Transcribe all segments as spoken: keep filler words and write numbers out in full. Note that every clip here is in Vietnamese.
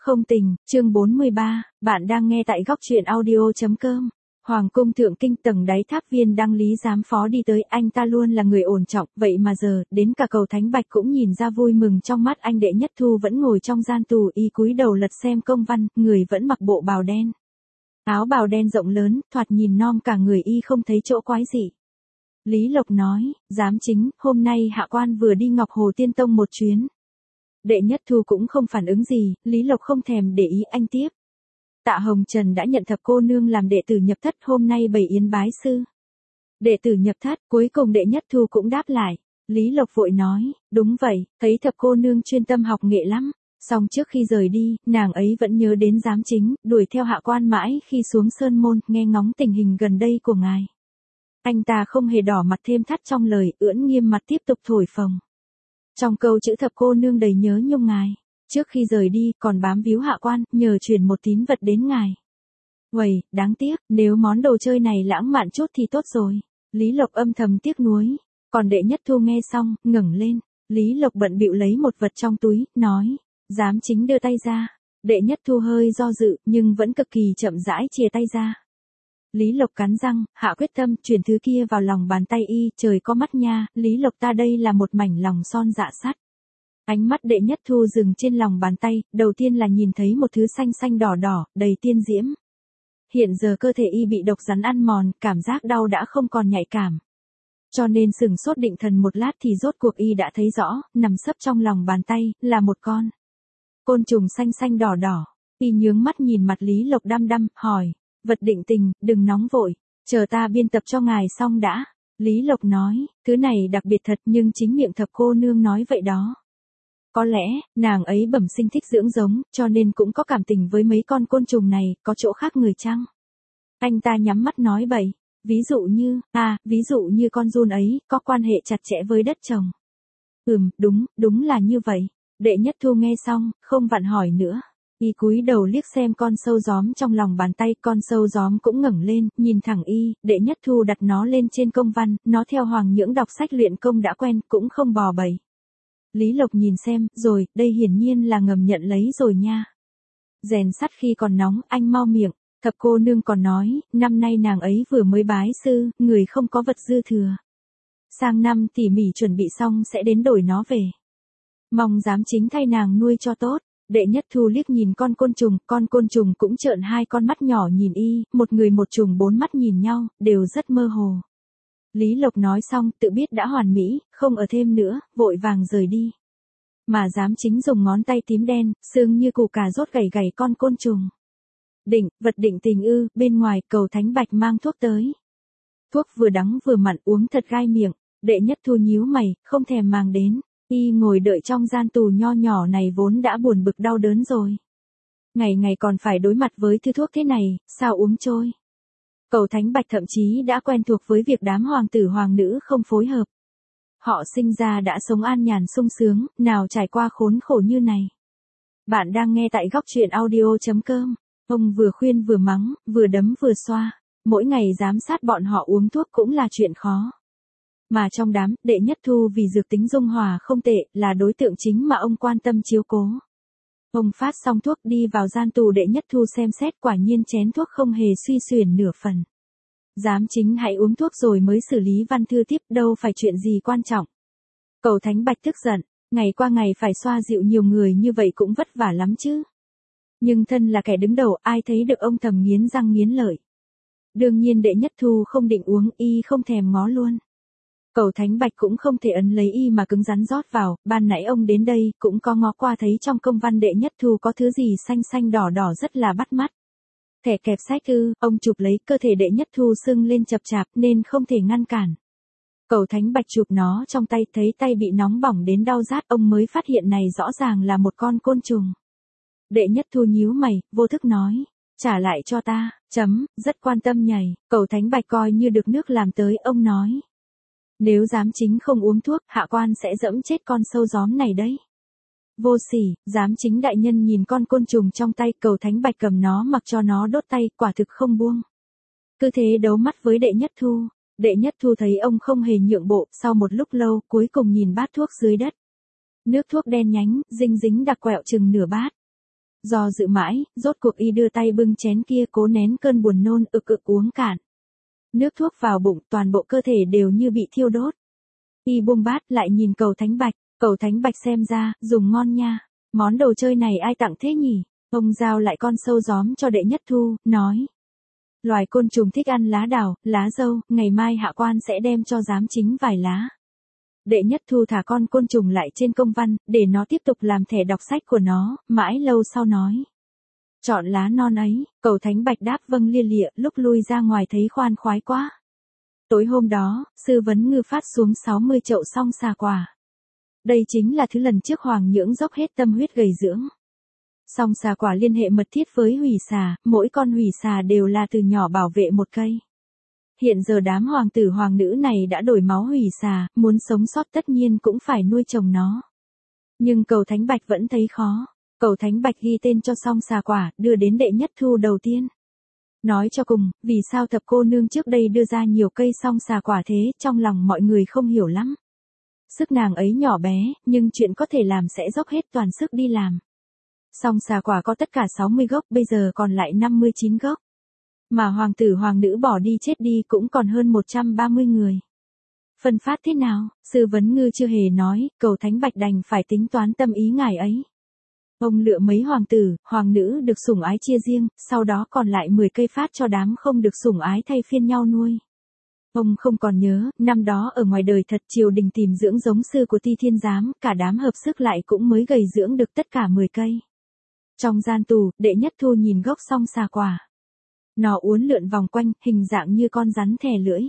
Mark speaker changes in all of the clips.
Speaker 1: Không tình, chương bốn mươi ba, bạn đang nghe tại góc truyện audio.com. Hoàng cung thượng kinh tầng đáy tháp Viên Đăng Lý giám phó đi tới, anh ta luôn là người ổn trọng, vậy mà giờ, đến cả Cầu Thánh Bạch cũng nhìn ra vui mừng trong mắt anh. Đệ Nhất Thu vẫn ngồi trong gian tù, y cúi đầu lật xem công văn, người vẫn mặc bộ bào đen. Áo bào đen rộng lớn, thoạt nhìn non cả người, y không thấy chỗ quái dị. Lý Lộc nói, giám chính, hôm nay hạ quan vừa đi Ngọc Hồ Tiên Tông một chuyến. Đệ Nhất Thu cũng không phản ứng gì, Lý Lộc không thèm để ý, anh tiếp. Tạ Hồng Trần đã nhận Thập cô nương làm đệ tử nhập thất, hôm nay bày yến bái sư. Đệ tử nhập thất, cuối cùng Đệ Nhất Thu cũng đáp lại. Lý Lộc vội nói, đúng vậy, thấy Thập cô nương chuyên tâm học nghệ lắm. Song trước khi rời đi, nàng ấy vẫn nhớ đến giám chính, đuổi theo hạ quan mãi khi xuống sơn môn, nghe ngóng tình hình gần đây của ngài. Anh ta không hề đỏ mặt thêm thắt trong lời, ưỡn nghiêm mặt tiếp tục thổi phồng. Trong câu chữ Thập cô nương đầy nhớ nhung ngài. Trước khi rời đi, còn bám víu hạ quan, nhờ chuyển một tín vật đến ngài. Uầy, đáng tiếc, nếu món đồ chơi này lãng mạn chút thì tốt rồi. Lý Lộc âm thầm tiếc nuối. Còn Đệ Nhất Thu nghe xong, ngẩng lên. Lý Lộc bận bịu lấy một vật trong túi, nói. Giám chính đưa tay ra. Đệ Nhất Thu hơi do dự, nhưng vẫn cực kỳ chậm rãi chìa tay ra. Lý Lộc cắn răng, hạ quyết tâm, chuyển thứ kia vào lòng bàn tay y, trời có mắt nha, Lý Lộc ta đây là một mảnh lòng son dạ sắt. Ánh mắt Đệ Nhất Thu dừng trên lòng bàn tay, đầu tiên là nhìn thấy một thứ xanh xanh đỏ đỏ, đầy tiên diễm. Hiện giờ cơ thể y bị độc rắn ăn mòn, cảm giác đau đã không còn nhạy cảm. Cho nên sửng sốt định thần một lát thì rốt cuộc y đã thấy rõ, nằm sấp trong lòng bàn tay, là một con côn trùng xanh xanh đỏ đỏ. Y nhướng mắt nhìn mặt Lý Lộc đăm đăm, hỏi, vật định tình, đừng nóng vội, chờ ta biên tập cho ngài xong đã. Lý Lộc nói, thứ này đặc biệt thật nhưng chính miệng Thập cô nương nói vậy đó. Có lẽ, nàng ấy bẩm sinh thích dưỡng giống, cho nên cũng có cảm tình với mấy con côn trùng này, có chỗ khác người chăng? Anh ta nhắm mắt nói bậy, ví dụ như, à, ví dụ như con giun ấy, có quan hệ chặt chẽ với đất trồng. Ừm, đúng, đúng là như vậy. Đệ Nhất Thu nghe xong, không vặn hỏi nữa. Y cúi đầu liếc xem con sâu gióm trong lòng bàn tay, con sâu gióm cũng ngẩng lên, nhìn thẳng y, Đệ Nhất Thu đặt nó lên trên công văn, nó theo Hoàng Nhưỡng đọc sách luyện công đã quen, cũng không bò bẩy. Lý Lộc nhìn xem, rồi, đây hiển nhiên là ngầm nhận lấy rồi nha. Rèn sắt khi còn nóng, anh mau miệng. Thập cô nương còn nói, năm nay nàng ấy vừa mới bái sư, người không có vật dư thừa. Sang năm tỉ mỉ chuẩn bị xong sẽ đến đổi nó về. Mong giám chính thay nàng nuôi cho tốt. Đệ Nhất Thu liếc nhìn con côn trùng, con côn trùng cũng trợn hai con mắt nhỏ nhìn y, một người một trùng bốn mắt nhìn nhau, đều rất mơ hồ. Lý Lộc nói xong, tự biết đã hoàn mỹ, không ở thêm nữa, vội vàng rời đi. Mà giám chính dùng ngón tay tím đen, xương như củ cà rốt gảy gảy con côn trùng. Định, vật định tình ư, bên ngoài, Cầu Thánh Bạch mang thuốc tới. Thuốc vừa đắng vừa mặn, uống thật gai miệng. Đệ Nhất Thu nhíu mày, không thèm mang đến. Y ngồi đợi trong gian tù nho nhỏ này vốn đã buồn bực đau đớn rồi. Ngày ngày còn phải đối mặt với thứ thuốc thế này, sao uống trôi. Cầu Thánh Bạch thậm chí đã quen thuộc với việc đám hoàng tử hoàng nữ không phối hợp. Họ sinh ra đã sống an nhàn sung sướng, nào trải qua khốn khổ như này. Bạn đang nghe tại góc truyện audio.com. Ông vừa khuyên vừa mắng, vừa đấm vừa xoa. Mỗi ngày giám sát bọn họ uống thuốc cũng là chuyện khó. Mà trong đám, Đệ Nhất Thu vì dược tính dung hòa không tệ, là đối tượng chính mà ông quan tâm chiếu cố. Ông phát xong thuốc đi vào gian tù, Đệ Nhất Thu xem xét, quả nhiên chén thuốc không hề suy xuyển nửa phần. Giám chính hãy uống thuốc rồi mới xử lý văn thư tiếp, đâu phải chuyện gì quan trọng. Cầu Thánh Bạch tức giận, ngày qua ngày phải xoa dịu nhiều người như vậy cũng vất vả lắm chứ. Nhưng thân là kẻ đứng đầu, ai thấy được ông thầm nghiến răng nghiến lợi. Đương nhiên Đệ Nhất Thu không định uống, y không thèm ngó luôn. Cầu Thánh Bạch cũng không thể ấn lấy y mà cứng rắn rót vào, ban nãy ông đến đây, cũng có ngó qua thấy trong công văn Đệ Nhất Thu có thứ gì xanh xanh đỏ đỏ rất là bắt mắt. Thẻ kẹp sách ư, ông chụp lấy, cơ thể Đệ Nhất Thu sưng lên chập chạp nên không thể ngăn cản. Cầu Thánh Bạch chụp nó trong tay, thấy tay bị nóng bỏng đến đau rát, ông mới phát hiện này rõ ràng là một con côn trùng. Đệ Nhất Thu nhíu mày, vô thức nói, trả lại cho ta, chấm, rất quan tâm nhảy, Cầu Thánh Bạch coi như được nước làm tới, ông nói. Nếu giám chính không uống thuốc, hạ quan sẽ dẫm chết con sâu gióm này đấy. Vô sỉ, giám chính đại nhân nhìn con côn trùng trong tay, Cầu Thánh Bạch cầm nó mặc cho nó đốt tay, quả thực không buông. Cứ thế đấu mắt với Đệ Nhất Thu. Đệ Nhất Thu thấy ông không hề nhượng bộ, sau một lúc lâu, cuối cùng nhìn bát thuốc dưới đất. Nước thuốc đen nhánh, dinh dính đặc quẹo chừng nửa bát. Do dự mãi, rốt cuộc y đưa tay bưng chén kia cố nén cơn buồn nôn ực ực uống cạn. Nước thuốc vào bụng, toàn bộ cơ thể đều như bị thiêu đốt. Y buông bát lại nhìn Cầu Thánh Bạch, Cầu Thánh Bạch xem ra, dùng ngon nha. Món đồ chơi này ai tặng thế nhỉ? Ông giao lại con sâu gióm cho Đệ Nhất Thu, nói. Loài côn trùng thích ăn lá đào, lá dâu, ngày mai hạ quan sẽ đem cho giám chính vài lá. Đệ Nhất Thu thả con côn trùng lại trên công văn, để nó tiếp tục làm thẻ đọc sách của nó, mãi lâu sau nói. Chọn lá non ấy, Cầu Thánh Bạch đáp vâng lia lịa, lúc lui ra ngoài thấy khoan khoái quá. Tối hôm đó, Sư Vấn Ngư phát xuống sáu mươi chậu song xà quả. Đây chính là thứ lần trước Hoàng Nhưỡng dốc hết tâm huyết gầy dưỡng. Song xà quả liên hệ mật thiết với hủy xà, mỗi con hủy xà đều là từ nhỏ bảo vệ một cây. Hiện giờ đám hoàng tử hoàng nữ này đã đổi máu hủy xà, muốn sống sót tất nhiên cũng phải nuôi trồng nó. Nhưng Cầu Thánh Bạch vẫn thấy khó. Cầu Thánh Bạch ghi tên cho song xà quả, đưa đến Đệ Nhất Thu đầu tiên. Nói cho cùng, vì sao thập cô nương trước đây đưa ra nhiều cây song xà quả thế, trong lòng mọi người không hiểu lắm. Sức nàng ấy nhỏ bé, nhưng chuyện có thể làm sẽ dốc hết toàn sức đi làm. Song xà quả có tất cả sáu mươi gốc, bây giờ còn lại năm mươi chín gốc. Mà hoàng tử hoàng nữ bỏ đi chết đi cũng còn hơn một trăm ba mươi người. Phân phát thế nào, Sư Vấn Ngư chưa hề nói, Cầu Thánh Bạch đành phải tính toán tâm ý ngài ấy. Ông lựa mấy hoàng tử, hoàng nữ được sủng ái chia riêng, sau đó còn lại mười cây phát cho đám không được sủng ái thay phiên nhau nuôi. Ông không còn nhớ, năm đó ở ngoài đời thật triều đình tìm dưỡng giống sư của Ti Thiên Giám, cả đám hợp sức lại cũng mới gầy dưỡng được tất cả mười cây. Trong gian tù, Đệ Nhất Thu nhìn gốc song xà quả. Nó uốn lượn vòng quanh, hình dạng như con rắn thè lưỡi.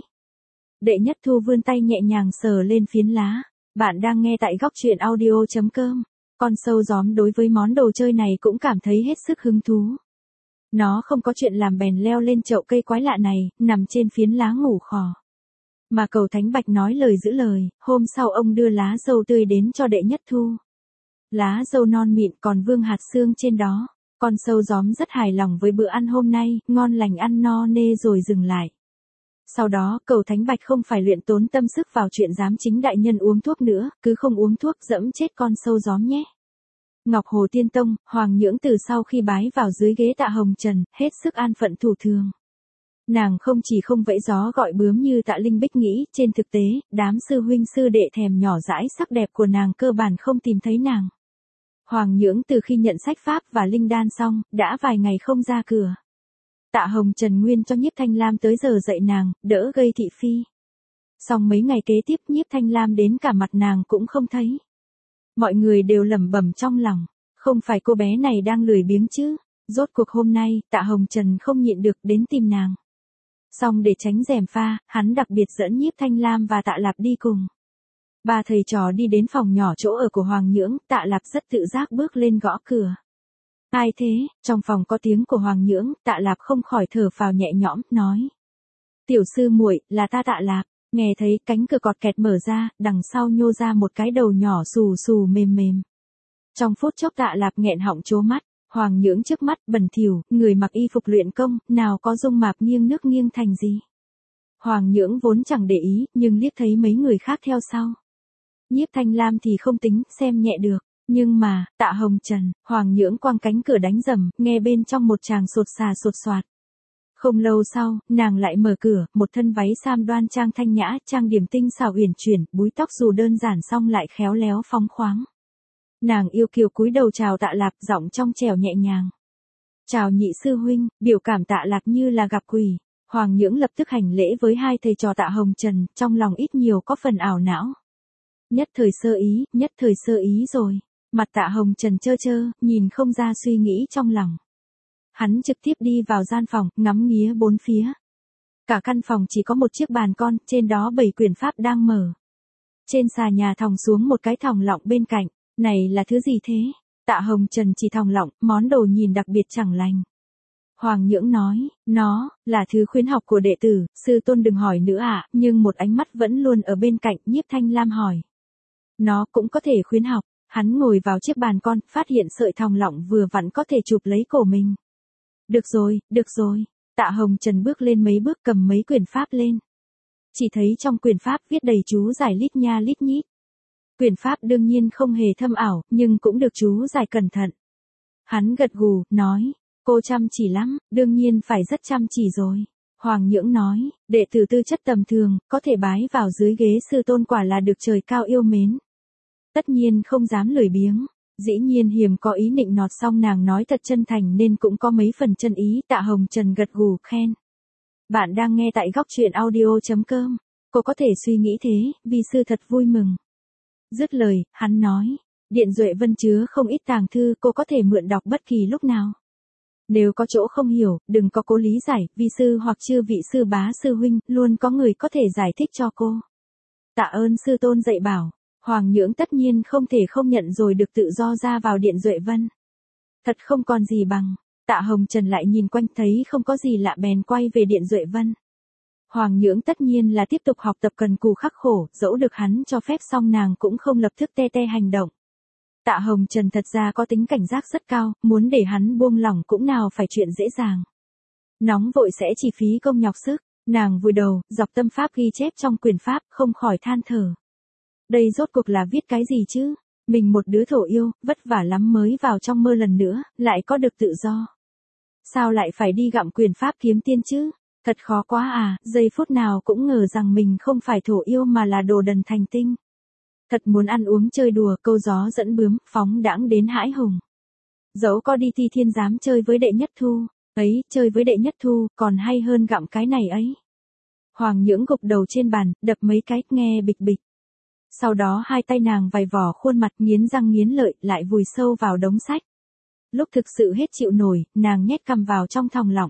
Speaker 1: Đệ Nhất Thu vươn tay nhẹ nhàng sờ lên phiến lá. Bạn đang nghe tại góc truyện audio chấm com. Con sâu gióm đối với món đồ chơi này cũng cảm thấy hết sức hứng thú. Nó không có chuyện làm bèn leo lên chậu cây quái lạ này, nằm trên phiến lá ngủ khò. Mà Cầu Thánh Bạch nói lời giữ lời, hôm sau ông đưa lá dâu tươi đến cho Đệ Nhất Thu. Lá dâu non mịn còn vương hạt xương trên đó. Con sâu gióm rất hài lòng với bữa ăn hôm nay, ngon lành ăn no nê rồi dừng lại. Sau đó, Cầu Thánh Bạch không phải luyện tốn tâm sức vào chuyện giám chính đại nhân uống thuốc nữa, cứ không uống thuốc dẫm chết con sâu gióm nhé. Ngọc Hồ Tiên Tông, Hoàng Nhưỡng từ sau khi bái vào dưới ghế Tạ Hồng Trần, hết sức an phận thủ thường. Nàng không chỉ không vẫy gió gọi bướm như Tạ Linh Bích nghĩ, trên thực tế, đám sư huynh sư đệ thèm nhỏ dãi sắc đẹp của nàng cơ bản không tìm thấy nàng. Hoàng Nhưỡng từ khi nhận sách pháp và linh đan xong, đã vài ngày không ra cửa. Tạ Hồng Trần nguyên cho Nhiếp Thanh Lam tới giờ dạy nàng, đỡ gây thị phi. Xong mấy ngày kế tiếp Nhiếp Thanh Lam đến cả mặt nàng cũng không thấy. Mọi người đều lẩm bẩm trong lòng, không phải cô bé này đang lười biếng chứ. Rốt cuộc hôm nay, Tạ Hồng Trần không nhịn được đến tìm nàng. Xong để tránh gièm pha, hắn đặc biệt dẫn Nhiếp Thanh Lam và Tạ Lạp đi cùng. Ba thầy trò đi đến phòng nhỏ chỗ ở của Hoàng Nhưỡng, Tạ Lạp rất tự giác bước lên gõ cửa. Ai thế? Trong phòng có tiếng của Hoàng Nhưỡng, Tạ Lạp không khỏi thở phào nhẹ nhõm, nói. Tiểu sư muội, là ta Tạ Lạp. Nghe thấy cánh cửa cọt kẹt mở ra, đằng sau nhô ra một cái đầu nhỏ xù xù mềm mềm. Trong phút chốc Tạ Lạp nghẹn họng trố mắt, Hoàng Nhưỡng trước mắt bẩn thỉu, người mặc y phục luyện công, nào có dung mạo nghiêng nước nghiêng thành gì. Hoàng Nhưỡng vốn chẳng để ý, nhưng liếc thấy mấy người khác theo sau. Nhiếp Thanh Lam thì không tính, xem nhẹ được. Nhưng mà, Tạ Hồng Trần, Hoàng Nhưỡng quăng cánh cửa đánh rầm, nghe bên trong một tràng sột xà sột soạt. Không lâu sau, nàng lại mở cửa, một thân váy sam đoan trang thanh nhã, trang điểm tinh xảo uyển chuyển, búi tóc dù đơn giản song lại khéo léo phóng khoáng. Nàng yêu kiều cúi đầu chào Tạ Lạp, giọng trong trẻo nhẹ nhàng. Chào nhị sư huynh, biểu cảm Tạ Lạp như là gặp quỷ. Hoàng Nhưỡng lập tức hành lễ với hai thầy trò Tạ Hồng Trần, trong lòng ít nhiều có phần ảo não. Nhất thời sơ ý, nhất thời sơ ý rồi. Mặt Tạ Hồng Trần trơ trơ, nhìn không ra suy nghĩ trong lòng. Hắn trực tiếp đi vào gian phòng, ngắm nghía bốn phía. Cả căn phòng chỉ có một chiếc bàn con, trên đó bảy quyển pháp đang mở. Trên xà nhà thòng xuống một cái thòng lọng bên cạnh. Này là thứ gì thế? Tạ Hồng Trần chỉ thòng lọng, món đồ nhìn đặc biệt chẳng lành. Hoàng Nhưỡng nói, nó, là thứ khuyến học của đệ tử, sư tôn đừng hỏi nữa ạ, à, nhưng một ánh mắt vẫn luôn ở bên cạnh, Nhiếp Thanh Lam hỏi. Nó cũng có thể khuyến học. Hắn ngồi vào chiếc bàn con, phát hiện sợi thòng lọng vừa vặn có thể chụp lấy cổ mình. Được rồi, được rồi. Tạ Hồng Trần bước lên mấy bước cầm mấy quyển pháp lên. Chỉ thấy trong quyển pháp viết đầy chú giải lít nha lít nhít. Quyển pháp đương nhiên không hề thâm ảo, nhưng cũng được chú giải cẩn thận. Hắn gật gù, nói, cô chăm chỉ lắm, đương nhiên phải rất chăm chỉ rồi. Hoàng Nhưỡng nói, đệ tử tư chất tầm thường, có thể bái vào dưới ghế sư tôn quả là được trời cao yêu mến. Tất nhiên không dám lười biếng. Dĩ nhiên hiềm có ý nịnh nọt, xong nàng nói thật chân thành nên cũng có mấy phần chân ý. Tạ Hồng Trần gật gù khen. Bạn đang nghe tại góc truyện audio chấm com. Cô có thể suy nghĩ thế, vi sư thật vui mừng. Dứt lời, hắn nói, Điện Duệ Vân chứa không ít tàng thư, cô có thể mượn đọc bất kỳ lúc nào. Nếu có chỗ không hiểu, đừng có cố lý giải, vi sư hoặc chư vị sư bá sư huynh, luôn có người có thể giải thích cho cô. Tạ ơn sư tôn dạy bảo. Hoàng Nhưỡng tất nhiên không thể không nhận rồi được tự do ra vào Điện Duệ Vân. Thật không còn gì bằng. Tạ Hồng Trần lại nhìn quanh thấy không có gì lạ bèn quay về Điện Duệ Vân. Hoàng Nhưỡng tất nhiên là tiếp tục học tập cần cù khắc khổ, dẫu được hắn cho phép xong nàng cũng không lập tức te te hành động. Tạ Hồng Trần thật ra có tính cảnh giác rất cao, muốn để hắn buông lỏng cũng nào phải chuyện dễ dàng. Nóng vội sẽ chỉ phí công nhọc sức, nàng vùi đầu, dọc tâm pháp ghi chép trong quyền pháp, không khỏi than thở. Đây rốt cuộc là viết cái gì chứ? Mình một đứa thổ yêu, vất vả lắm mới vào trong mơ lần nữa, lại có được tự do. Sao lại phải đi gặm quyền pháp kiếm tiên chứ? Thật khó quá à, giây phút nào cũng ngờ rằng mình không phải thổ yêu mà là đồ đần thành tinh. Thật muốn ăn uống chơi đùa, câu gió dẫn bướm, phóng đãng đến hãi hùng. Dẫu có đi thi thiên giám chơi với đệ nhất thu, ấy, chơi với đệ nhất thu, còn hay hơn gặm cái này ấy. Hoàng Nhưỡng gục đầu trên bàn, đập mấy cái, nghe bịch bịch. Sau đó hai tay nàng vài vò khuôn mặt, nghiến răng nghiến lợi, lại vùi sâu vào đống sách. Lúc thực sự hết chịu nổi, nàng nhét cằm vào trong thòng lọng.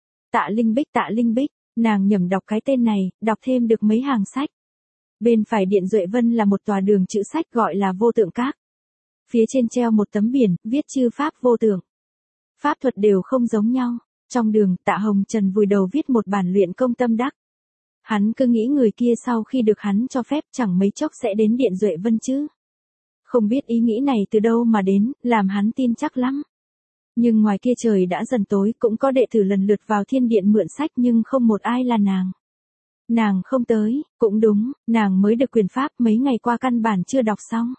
Speaker 1: Tạ Linh Bích, Tạ Linh Bích, nàng nhẩm đọc cái tên này, đọc thêm được mấy hàng sách. Bên phải Điện Duệ Vân là một tòa đường chữ sách gọi là Vô Tượng Các. Phía trên treo một tấm biển, viết chư pháp vô tượng. Pháp thuật đều không giống nhau. Trong đường, Tạ Hồng Trần vùi đầu viết một bản luyện công tâm đắc. Hắn cứ nghĩ người kia sau khi được hắn cho phép chẳng mấy chốc sẽ đến Điện Duệ Vân chứ. Không biết ý nghĩ này từ đâu mà đến, làm hắn tin chắc lắm. Nhưng ngoài kia trời đã dần tối, cũng có đệ tử lần lượt vào thiên điện mượn sách nhưng không một ai là nàng. Nàng không tới, cũng đúng, nàng mới được quyền pháp mấy ngày qua căn bản chưa đọc xong.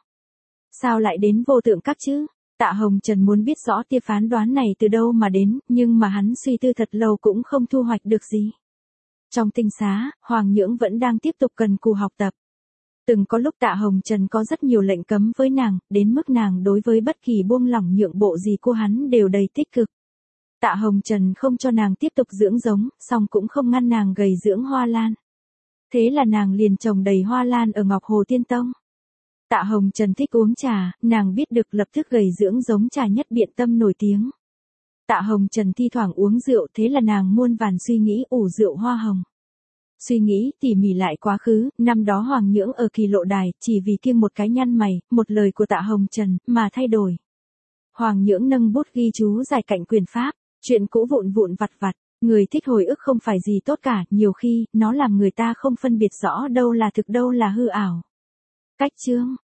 Speaker 1: Sao lại đến Vô Tượng Các chứ? Tạ Hồng Trần muốn biết rõ tia phán đoán này từ đâu mà đến, nhưng mà hắn suy tư thật lâu cũng không thu hoạch được gì. Trong tinh xá, Hoàng Nhưỡng vẫn đang tiếp tục cần cù học tập. Từng có lúc Tạ Hồng Trần có rất nhiều lệnh cấm với nàng, đến mức nàng đối với bất kỳ buông lỏng nhượng bộ gì của hắn đều đầy tích cực. Tạ Hồng Trần không cho nàng tiếp tục dưỡng giống, song cũng không ngăn nàng gầy dưỡng hoa lan. Thế là nàng liền trồng đầy hoa lan ở Ngọc Hồ Tiên Tông. Tạ Hồng Trần thích uống trà, nàng biết được lập tức gầy dưỡng giống trà nhất Biện Tâm nổi tiếng. Tạ Hồng Trần thi thoảng uống rượu, thế là nàng muôn vàn suy nghĩ ủ rượu hoa hồng. Suy nghĩ tỉ mỉ lại quá khứ, năm đó Hoàng Nhưỡng ở Kỳ Lộ Đài, chỉ vì kiêng một cái nhăn mày, một lời của Tạ Hồng Trần, mà thay đổi. Hoàng Nhưỡng nâng bút ghi chú giải cạnh quyền pháp, chuyện cũ vụn vụn vặt vặt, người thích hồi ức không phải gì tốt cả, nhiều khi, nó làm người ta không phân biệt rõ đâu là thực đâu là hư ảo. Cách chương